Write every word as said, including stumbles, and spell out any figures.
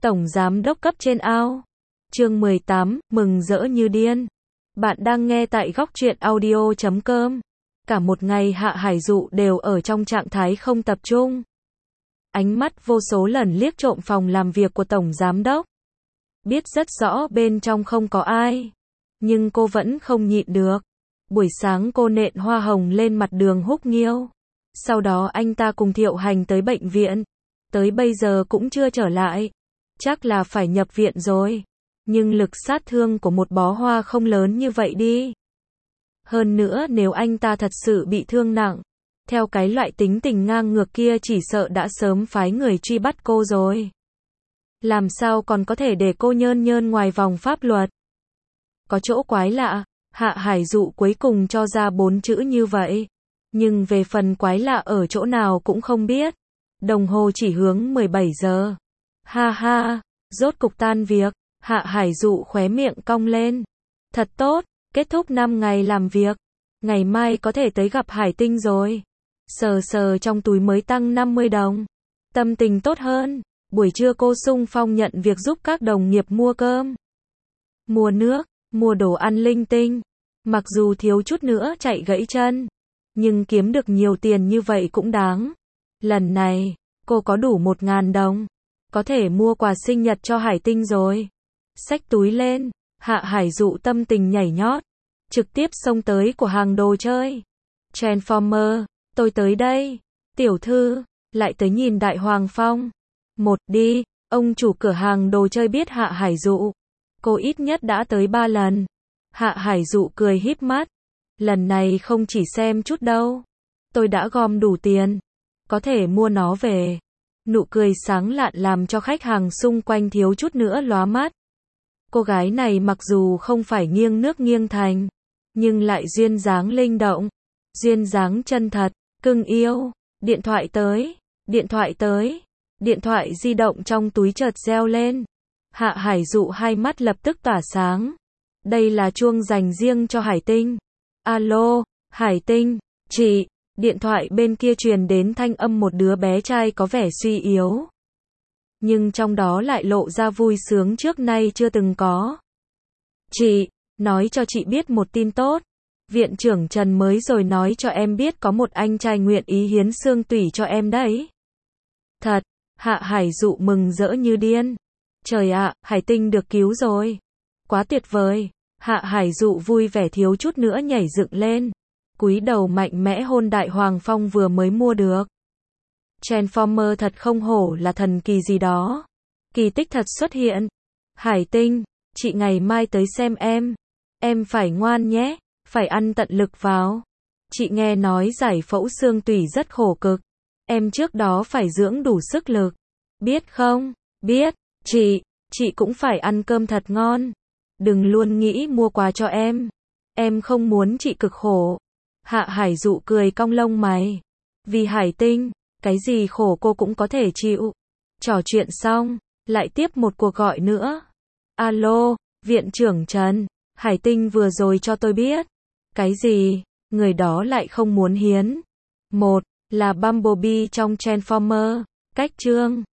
Tổng giám đốc cấp trên ao. Chương mười tám, mừng rỡ như điên. Bạn đang nghe tại góc truyện audio chấm com. Cả một ngày Hạ Hải Dụ đều ở trong trạng thái không tập trung. Ánh mắt vô số lần liếc trộm phòng làm việc của Tổng giám đốc. Biết rất rõ bên trong không có ai. Nhưng cô vẫn không nhịn được. Buổi sáng cô nện hoa hồng lên mặt Đường Húc Nghiêu. Sau đó anh ta cùng Thiệu Hành tới bệnh viện. Tới bây giờ cũng chưa trở lại. Chắc là phải nhập viện rồi. Nhưng lực sát thương của một bó hoa không lớn như vậy đi. Hơn nữa nếu anh ta thật sự bị thương nặng, theo cái loại tính tình ngang ngược kia chỉ sợ đã sớm phái người truy bắt cô rồi. Làm sao còn có thể để cô nhơn nhơn ngoài vòng pháp luật? Có chỗ quái lạ, Hạ Hải Dụ cuối cùng cho ra bốn chữ như vậy. Nhưng về phần quái lạ ở chỗ nào cũng không biết. Đồng hồ chỉ hướng mười bảy giờ. Ha ha, rốt cục tan việc. Hạ Hải Dụ khóe miệng cong lên. Thật tốt, kết thúc năm ngày làm việc. Ngày mai có thể tới gặp Hải Tinh rồi. Sờ sờ trong túi mới tăng năm mươi đồng. Tâm tình tốt hơn. Buổi trưa cô xung phong nhận việc giúp các đồng nghiệp mua cơm, mua nước, mua đồ ăn linh tinh. Mặc dù thiếu chút nữa chạy gãy chân, nhưng kiếm được nhiều tiền như vậy cũng đáng. Lần này, cô có đủ một ngàn đồng. Có thể mua quà sinh nhật cho Hải Tinh rồi. Xách túi lên, Hạ Hải Dụ tâm tình nhảy nhót. Trực tiếp xông tới của hàng đồ chơi. Transformer, tôi tới đây. Tiểu thư, lại tới nhìn Đại Hoàng Phong. Một đi, ông chủ cửa hàng đồ chơi biết Hạ Hải Dụ. Cô ít nhất đã tới ba lần. Hạ Hải Dụ cười híp mắt. Lần này không chỉ xem chút đâu. Tôi đã gom đủ tiền. Có thể mua nó về. Nụ cười sáng lạn làm cho khách hàng xung quanh thiếu chút nữa lóa mắt. Cô gái này mặc dù không phải nghiêng nước nghiêng thành, nhưng lại duyên dáng linh động. Duyên dáng chân thật, cưng yêu. Điện thoại tới, điện thoại tới. Điện thoại di động trong túi chợt reo lên. Hạ Hải Dụ hai mắt lập tức tỏa sáng. Đây là chuông dành riêng cho Hải Tinh. Alo, Hải Tinh, chị. Điện thoại bên kia truyền đến thanh âm một đứa bé trai có vẻ suy yếu. Nhưng trong đó lại lộ ra vui sướng trước nay chưa từng có. Chị, nói cho chị biết một tin tốt. Viện trưởng Trần mới rồi nói cho em biết có một anh trai nguyện ý hiến xương tủy cho em đấy. Thật, Hạ Hải Dụ mừng rỡ như điên. Trời ạ, Hải Tinh được cứu rồi. Quá tuyệt vời. Hạ Hải Dụ vui vẻ thiếu chút nữa nhảy dựng lên. Cúi đầu mạnh mẽ hôn Đại Hoàng Phong vừa mới mua được. Transformer thật không hổ là thần kỳ gì đó. Kỳ tích thật xuất hiện. Hải Tinh, chị ngày mai tới xem em. Em phải ngoan nhé, phải ăn tận lực vào. Chị nghe nói giải phẫu xương tủy rất khổ cực. Em trước đó phải dưỡng đủ sức lực. Biết không? Biết. Chị, chị cũng phải ăn cơm thật ngon. Đừng luôn nghĩ mua quà cho em. Em không muốn chị cực khổ. Hạ Hải Dụ cười cong lông mày. Vì Hải Tinh, cái gì khổ cô cũng có thể chịu. Trò chuyện xong, lại tiếp một cuộc gọi nữa. Alo, viện trưởng Trần, Hải Tinh vừa rồi cho tôi biết. Cái gì? Người đó lại không muốn hiến. Một, là Bumblebee trong Transformer. Cách chương.